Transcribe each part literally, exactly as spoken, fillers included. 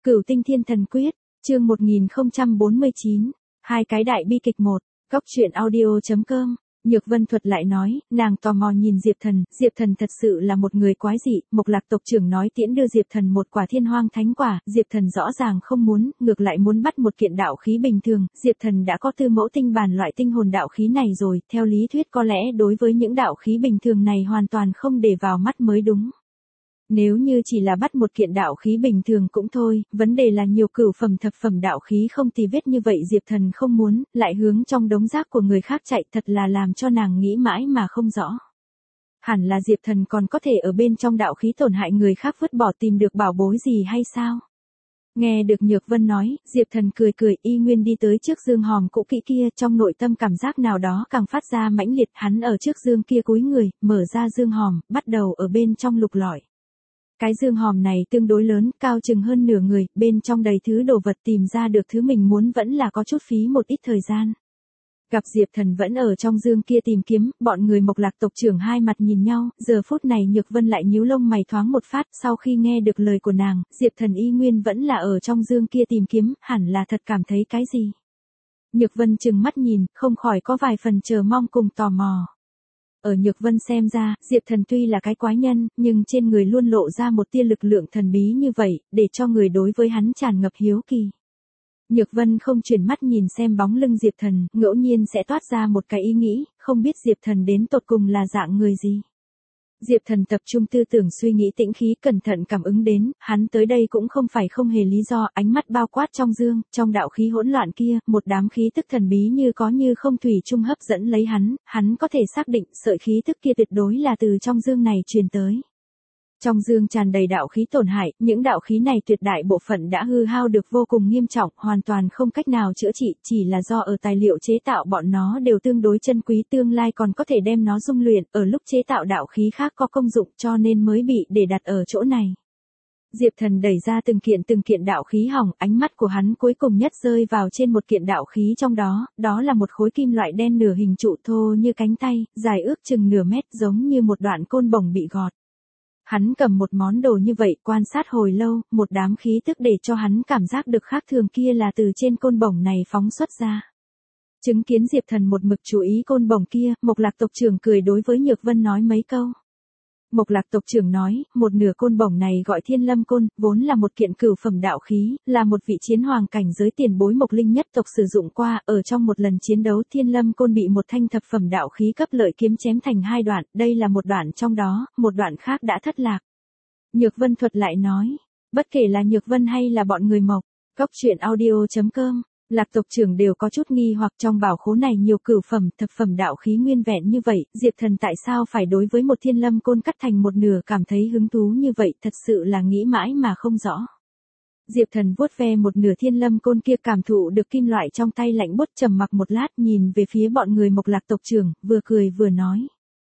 Cửu Tinh Thiên Thần Quyết, chương một nghìn không trăm bốn mươi chín, hai cái đại bi kịch một, góc truyện audio.com. Nhược Vân thuật lại nói, nàng tò mò nhìn Diệp Thần, Diệp Thần thật sự là một người quái dị, Mộc Lạc tộc trưởng nói tiễn đưa Diệp Thần một quả Thiên Hoang Thánh Quả, Diệp Thần rõ ràng không muốn, ngược lại muốn bắt một kiện đạo khí bình thường, Diệp Thần đã có tư mẫu tinh bản loại tinh hồn đạo khí này rồi, theo lý thuyết có lẽ đối với những đạo khí bình thường này hoàn toàn không để vào mắt mới đúng. Nếu như chỉ là bắt một kiện đạo khí bình thường cũng thôi, vấn đề là nhiều cửu phẩm thập phẩm đạo khí không tì vết như vậy Diệp Thần không muốn, lại hướng trong đống rác của người khác chạy thật là làm cho nàng nghĩ mãi mà không rõ. Hẳn là Diệp Thần còn có thể ở bên trong đạo khí tổn hại người khác vứt bỏ tìm được bảo bối gì hay sao? Nghe được Nhược Vân nói, Diệp Thần cười cười y nguyên đi tới trước dương hòm cũ kỹ kia, trong nội tâm cảm giác nào đó càng phát ra mãnh liệt, hắn ở trước dương kia cúi người, mở ra dương hòm, bắt đầu ở bên trong lục lọi. Cái dương hòm này tương đối lớn, cao chừng hơn nửa người, bên trong đầy thứ đồ vật tìm ra được thứ mình muốn vẫn là có chút phí một ít thời gian. Gặp Diệp Thần vẫn ở trong dương kia tìm kiếm, bọn người Mộc Lạc tộc trưởng hai mặt nhìn nhau, giờ phút này Nhược Vân lại nhíu lông mày thoáng một phát, sau khi nghe được lời của nàng, Diệp Thần y nguyên vẫn là ở trong dương kia tìm kiếm, hẳn là thật cảm thấy cái gì. Nhược Vân trừng mắt nhìn, không khỏi có vài phần chờ mong cùng tò mò. Ở Nhược Vân xem ra, Diệp Thần tuy là cái quái nhân, nhưng trên người luôn lộ ra một tia lực lượng thần bí như vậy, để cho người đối với hắn tràn ngập hiếu kỳ. Nhược Vân không chuyển mắt nhìn xem bóng lưng Diệp Thần, ngẫu nhiên sẽ toát ra một cái ý nghĩ, không biết Diệp Thần đến tột cùng là dạng người gì. Diệp Thần tập trung tư tưởng suy nghĩ tĩnh khí cẩn thận cảm ứng đến, hắn tới đây cũng không phải không hề lý do, ánh mắt bao quát trong dương, trong đạo khí hỗn loạn kia, một đám khí tức thần bí như có như không thủy chung hấp dẫn lấy hắn, hắn có thể xác định sợi khí tức kia tuyệt đối là từ trong dương này truyền tới. Trong dương tràn đầy đạo khí tổn hại, những đạo khí này tuyệt đại bộ phận đã hư hao được vô cùng nghiêm trọng, hoàn toàn không cách nào chữa trị, chỉ là do ở tài liệu chế tạo bọn nó đều tương đối chân quý, tương lai còn có thể đem nó dung luyện, ở lúc chế tạo đạo khí khác có công dụng cho nên mới bị để đặt ở chỗ này. Diệp Thần đẩy ra từng kiện từng kiện đạo khí hỏng, ánh mắt của hắn cuối cùng nhất rơi vào trên một kiện đạo khí trong đó, đó là một khối kim loại đen nửa hình trụ thô như cánh tay, dài ước chừng nửa mét giống như một đoạn côn bổng bị gọt. Hắn cầm một món đồ như vậy quan sát hồi lâu, một đám khí tức để cho hắn cảm giác được khác thường kia là từ trên côn bổng này phóng xuất ra. Chứng kiến Diệp Thần một mực chú ý côn bổng kia, Mộc Lạc tộc trưởng cười đối với Nhược Vân nói mấy câu. Mộc Lạc tộc trưởng nói, một nửa côn bổng này gọi Thiên Lâm Côn, vốn là một kiện cửu phẩm đạo khí, là một vị chiến hoàng cảnh giới tiền bối Mộc Linh nhất tộc sử dụng qua, ở trong một lần chiến đấu Thiên Lâm Côn bị một thanh thập phẩm đạo khí cấp lợi kiếm chém thành hai đoạn, đây là một đoạn trong đó, một đoạn khác đã thất lạc. Nhược Vân thuật lại nói, bất kể là Nhược Vân hay là bọn người Mộc, góc truyện audio.com. Lạc tộc trưởng đều có chút nghi hoặc trong bảo khố này nhiều cửu phẩm, thập phẩm đạo khí nguyên vẹn như vậy, Diệp Thần tại sao phải đối với một Thiên Lâm Côn cắt thành một nửa cảm thấy hứng thú như vậy, thật sự là nghĩ mãi mà không rõ. Diệp Thần vuốt ve một nửa Thiên Lâm Côn kia cảm thụ được kim loại trong tay lạnh buốt trầm mặc một lát nhìn về phía bọn người Mộc Lạc tộc trưởng, vừa cười vừa nói.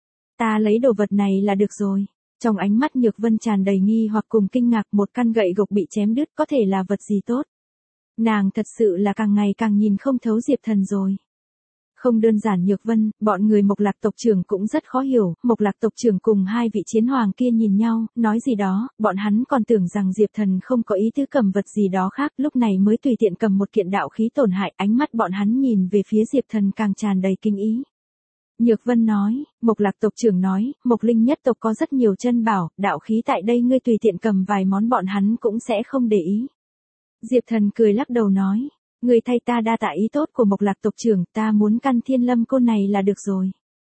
Ta lấy đồ vật này là được rồi. Trong ánh mắt Nhược Vân tràn đầy nghi hoặc cùng kinh ngạc, một căn gậy gộc bị chém đứt có thể là vật gì tốt. Nàng thật sự là càng ngày càng nhìn không thấu Diệp Thần rồi. Không đơn giản Nhược Vân, bọn người Mộc Lạc tộc trưởng cũng rất khó hiểu, Mộc Lạc tộc trưởng cùng hai vị chiến hoàng kia nhìn nhau, nói gì đó, bọn hắn còn tưởng rằng Diệp Thần không có ý tứ cầm vật gì đó khác, lúc này mới tùy tiện cầm một kiện đạo khí tổn hại, ánh mắt bọn hắn nhìn về phía Diệp Thần càng tràn đầy kinh ý. Nhược Vân nói, Mộc Lạc tộc trưởng nói, Mộc Linh nhất tộc có rất nhiều chân bảo, đạo khí tại đây ngươi tùy tiện cầm vài món bọn hắn cũng sẽ không để ý. Diệp Thần cười lắc đầu nói, người thay ta đa tạ ý tốt của Mộc Lạc tộc trưởng, ta muốn căn Thiên Lâm Côn này là được rồi.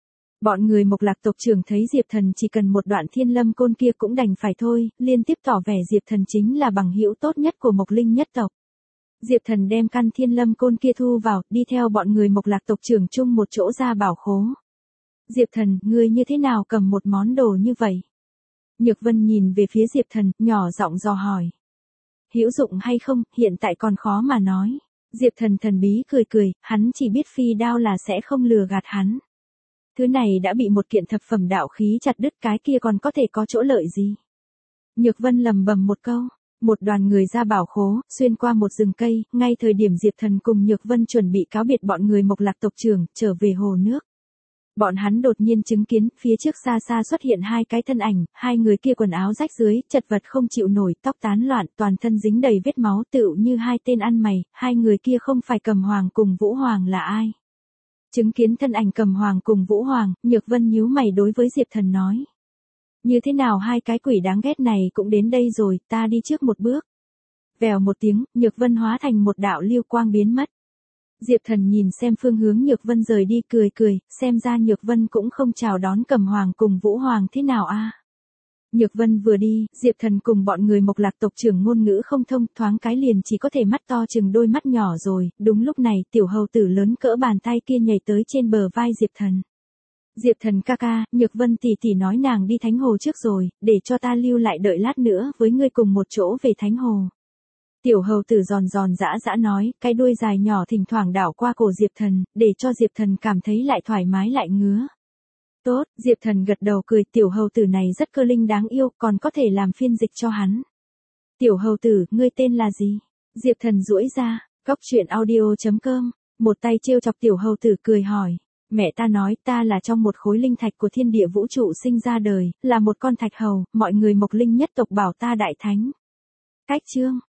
Bọn người Mộc Lạc tộc trưởng thấy Diệp Thần chỉ cần một đoạn Thiên Lâm Côn kia cũng đành phải thôi, liên tiếp tỏ vẻ Diệp Thần chính là bằng hữu tốt nhất của Mộc Linh nhất tộc. Diệp Thần đem căn Thiên Lâm Côn kia thu vào, đi theo bọn người Mộc Lạc tộc trưởng chung một chỗ ra bảo khố. Diệp Thần, ngươi như thế nào cầm một món đồ như vậy? Nhược Vân nhìn về phía Diệp Thần, nhỏ giọng dò hỏi. Hữu dụng hay không, hiện tại còn khó mà nói. Diệp Thần thần bí cười cười, hắn chỉ biết phi đao là sẽ không lừa gạt hắn. Thứ này đã bị một kiện thập phẩm đạo khí chặt đứt, cái kia còn có thể có chỗ lợi gì? Nhược Vân lầm bầm một câu, một đoàn người ra bảo khố, xuyên qua một rừng cây, ngay thời điểm Diệp Thần cùng Nhược Vân chuẩn bị cáo biệt bọn người Mộc Lạc tộc trưởng, trở về hồ nước. Bọn hắn đột nhiên chứng kiến, phía trước xa xa xuất hiện hai cái thân ảnh, hai người kia quần áo rách rưới, chật vật không chịu nổi, tóc tán loạn, toàn thân dính đầy vết máu tựu như hai tên ăn mày, hai người kia không phải Cầm Hoàng cùng Vũ Hoàng là ai? Chứng kiến thân ảnh Cầm Hoàng cùng Vũ Hoàng, Nhược Vân nhíu mày đối với Diệp Thần nói. Như thế nào hai cái quỷ đáng ghét này cũng đến đây rồi, ta đi trước một bước. Vèo một tiếng, Nhược Vân hóa thành một đạo lưu quang biến mất. Diệp Thần nhìn xem phương hướng Nhược Vân rời đi cười cười, xem ra Nhược Vân cũng không chào đón Cầm Hoàng cùng Vũ Hoàng thế nào a. Nhược Vân vừa đi, Diệp Thần cùng bọn người Mộc Lạc tộc trưởng ngôn ngữ không thông, thoáng cái liền chỉ có thể mắt to chừng đôi mắt nhỏ rồi, đúng lúc này tiểu hầu tử lớn cỡ bàn tay kia nhảy tới trên bờ vai Diệp Thần. Diệp Thần ca ca, Nhược Vân tỷ tỷ nói nàng đi Thánh Hồ trước rồi, để cho ta lưu lại đợi lát nữa với ngươi cùng một chỗ về Thánh Hồ. Tiểu hầu tử giòn giòn dã dã nói, cái đuôi dài nhỏ thỉnh thoảng đảo qua cổ Diệp Thần, để cho Diệp Thần cảm thấy lại thoải mái lại ngứa. Tốt, Diệp Thần gật đầu cười, tiểu hầu tử này rất cơ linh đáng yêu, còn có thể làm phiên dịch cho hắn. Tiểu hầu tử, ngươi tên là gì? Diệp Thần duỗi ra, góc truyện audio chấm com, một tay trêu chọc tiểu hầu tử cười hỏi. Mẹ ta nói ta là trong một khối linh thạch của thiên địa vũ trụ sinh ra đời, là một con thạch hầu, mọi người Mộc Linh nhất tộc bảo ta đại thánh. Cách chương